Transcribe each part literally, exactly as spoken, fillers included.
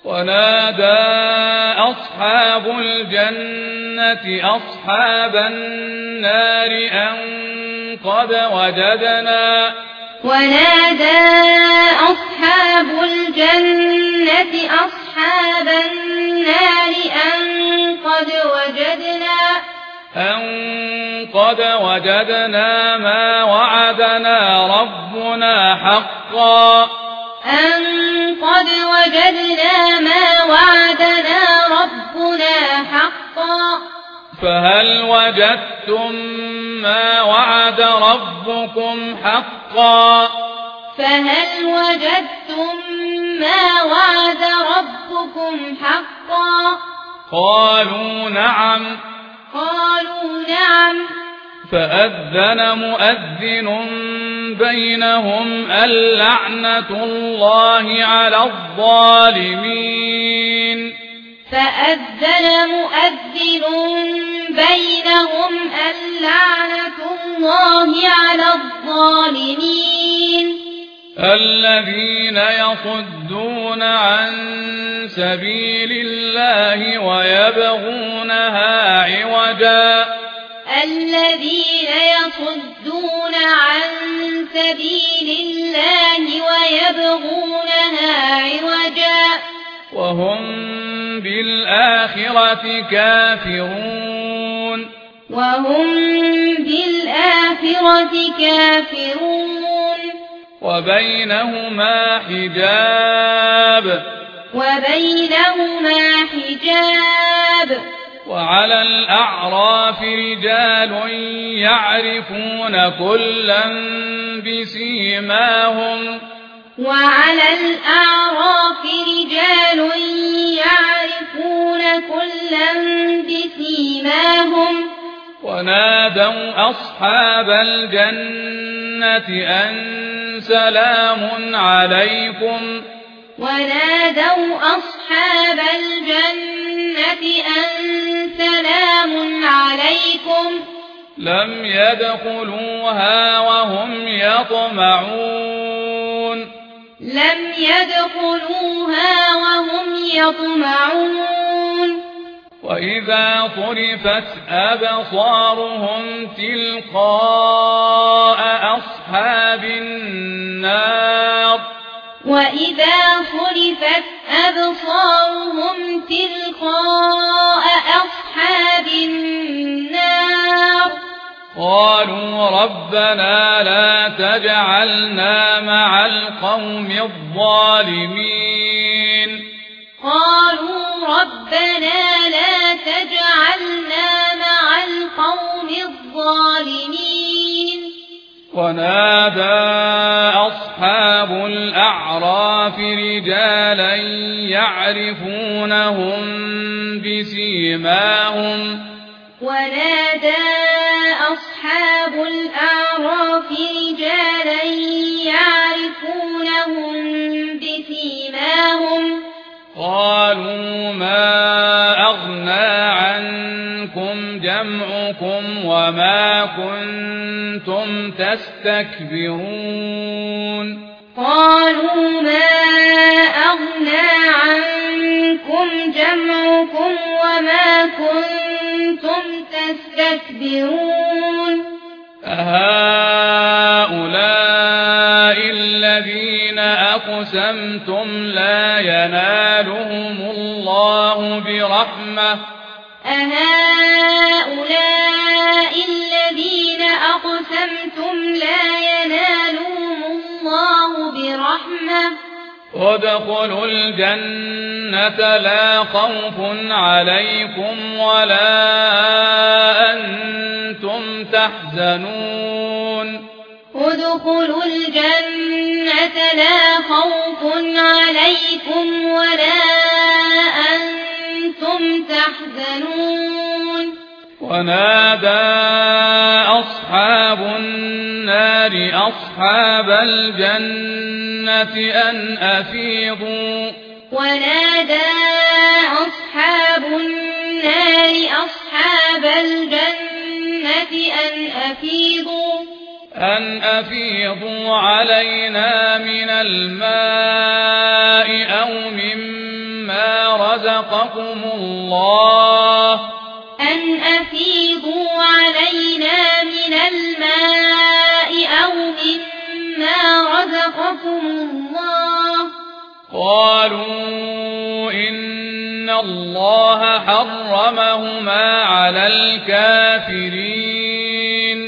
ونادى أصحاب الجنة أصحاب النار أن قد وجدنا ونادى أصحاب الجنة أصحاب النار أن قد وجدنا أن قد وجدنا ما وعدنا ربنا حقا أن قد وجدنا ما وعدنا ربنا حقا فهل وجدتم ما وعد ربكم حقا فهل وجدتم ما وعد ربكم حقا قالوا نعم قالوا نعم فأذن مؤذن بينهم اللعنة الله على الظالمين فأذن مؤذن بينهم اللعنة الله على الظالمين الذين يصدون عن سبيل الله ويبغونها عوجا الذين يصدون عن سبيل الله ويبغونها عوجا وهم بالآخرة كافرون وهم بالآخرة كافرون وبينهما حجاب وبينهما حجاب وعلى الأعراف رجال يعرفون كلا بسيماهم وعلى الأعراف رجال يعرفون كلا بسيماهم ونادوا أصحاب الجنة أن سلام عليكم ونادوا أصحاب الجنة أن سلام عليكم لم يدخلوها وهم يطمعون لم يدخلوها وهم يطمعون وإذا صرفت أبصارهم تلقاء أصحاب النار وإذا صرفت أبصارهم تلقاء أصحاب النار قالوا ربنا لا تجعلنا مع القوم الظالمين قالوا ربنا لا تجعلنا مع القوم الظالمين ونادى أصحاب الأعراف رجالا يعرفونهم بسيماهم ونادى أصحاب الأعراف رجالا يعرفونهم بسيماهم قالوا ما أغنى عنكم جمعكم وما كنتم تستكبرون قالوا ما أغنى عنكم جمعكم وما كنتم تستكبرون أهؤلاء الذين أقسمتم لا ينالهم الله برحمة أهؤلاء الذين أقسمتم لا ينالهم الله برحمة ادخلوا الجنة لا خوف عليكم ولا أنتم تحزنون ادخلوا الجنة لا خوف عليكم ولا أنتم تحزنون ونادى أصحاب النار أصحاب الجنة أن أفيضوا ونادى أصحاب النار أصحاب الجنة أن أفيضوا أن أفيضوا علينا من الماء أو مما مما رزقكم الله أن أفيضوا علينا من الماء أو مما رزقكم الله. قالوا إن الله حرمهما على الكافرين.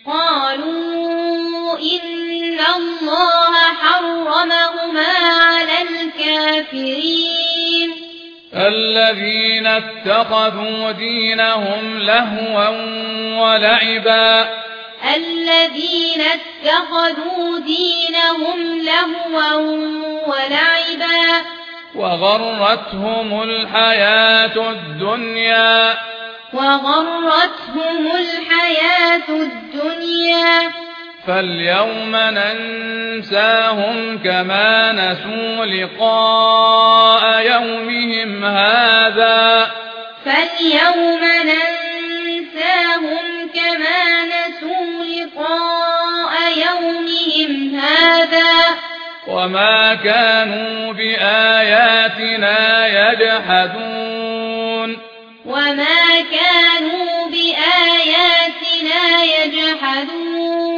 قالوا إن الله حرمهما على الكافرين. الذين اتخذوا دينهم لهوا ولعبا الذين اتخذوا دينهم لهوا ولعبا وغرتهم الحياة الدنيا وغرتهم الحياة الدنيا فاليوم ننساهم كما نسوا لقاء يومهم هذا فاليوم ننساهم كما نسوا لقاء يومهم هذا وما كانوا بآياتنا يجحدون وما كانوا بآياتنا يجحدون